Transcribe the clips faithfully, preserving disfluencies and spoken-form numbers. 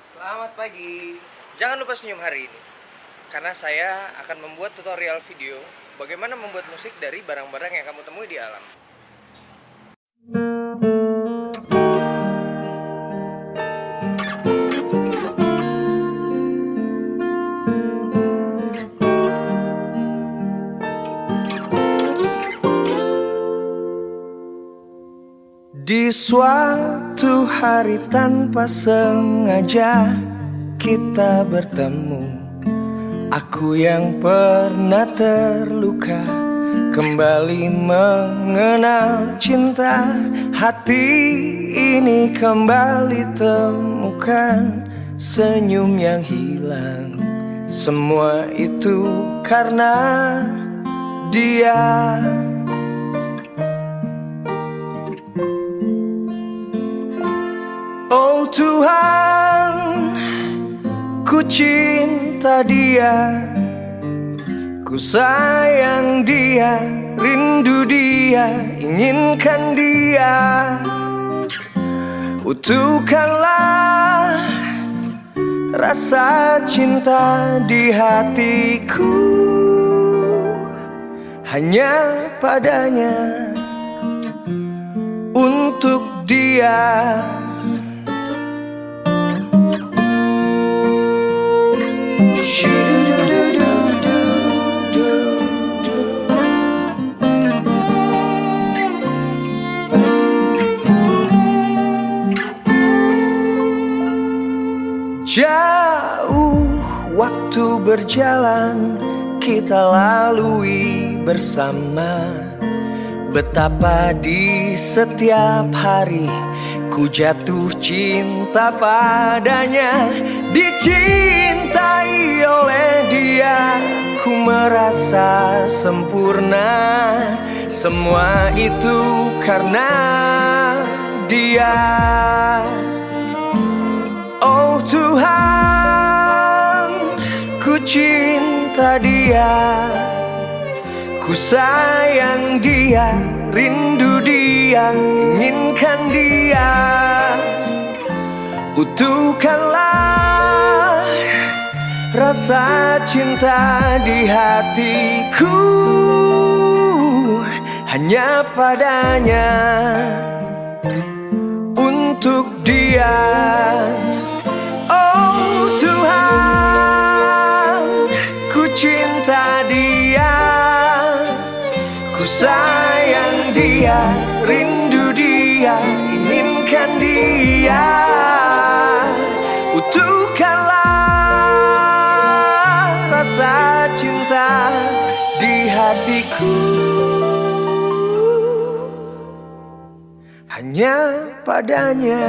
Selamat pagi. Jangan lupa senyum hari ini, karena saya akan membuat tutorial video bagaimana membuat musik dari barang-barang yang kamu temui di alam. Di suatu hari tanpa sengaja kita bertemu. Aku yang pernah terluka kembali mengenal cinta. Hati ini kembali temukan senyum yang hilang. Semua itu karena dia. Oh Tuhan, ku cinta dia, ku sayang dia, rindu dia, inginkan dia. Utuhkanlah rasa cinta di hatiku, hanya padanya, untuk dia. Jauh waktu berjalan kita lalui bersama. Betapa di setiap hari ku jatuh cinta padanya. Dicintai oleh dia ku merasa sempurna. Semua itu karena dia. Oh Tuhan, ku cinta dia, ku sayang dia, rindu dia, inginkan dia. Utuhkanlah rasa cinta di hatiku, hanya padanya, untuk dia. Oh Tuhan, ku cinta dia, ku sayang dia, rindu dia, inginkan dia. Utuhkanlah rasa cinta di hatiku, hanya padanya,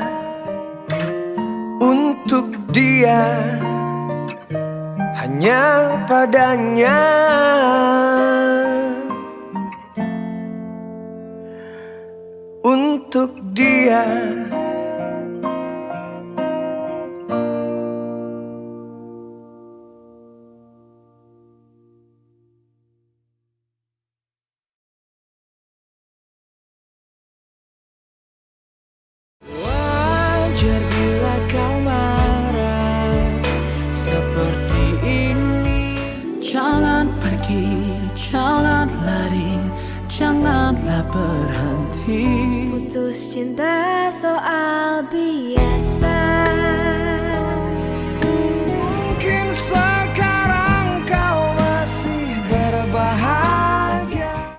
untuk dia, hanya padanya, untuk dia. Wajar bila kau marah seperti ini. Jangan pergi, jangan lari, janganlah berhenti. Putus cinta soal biaya.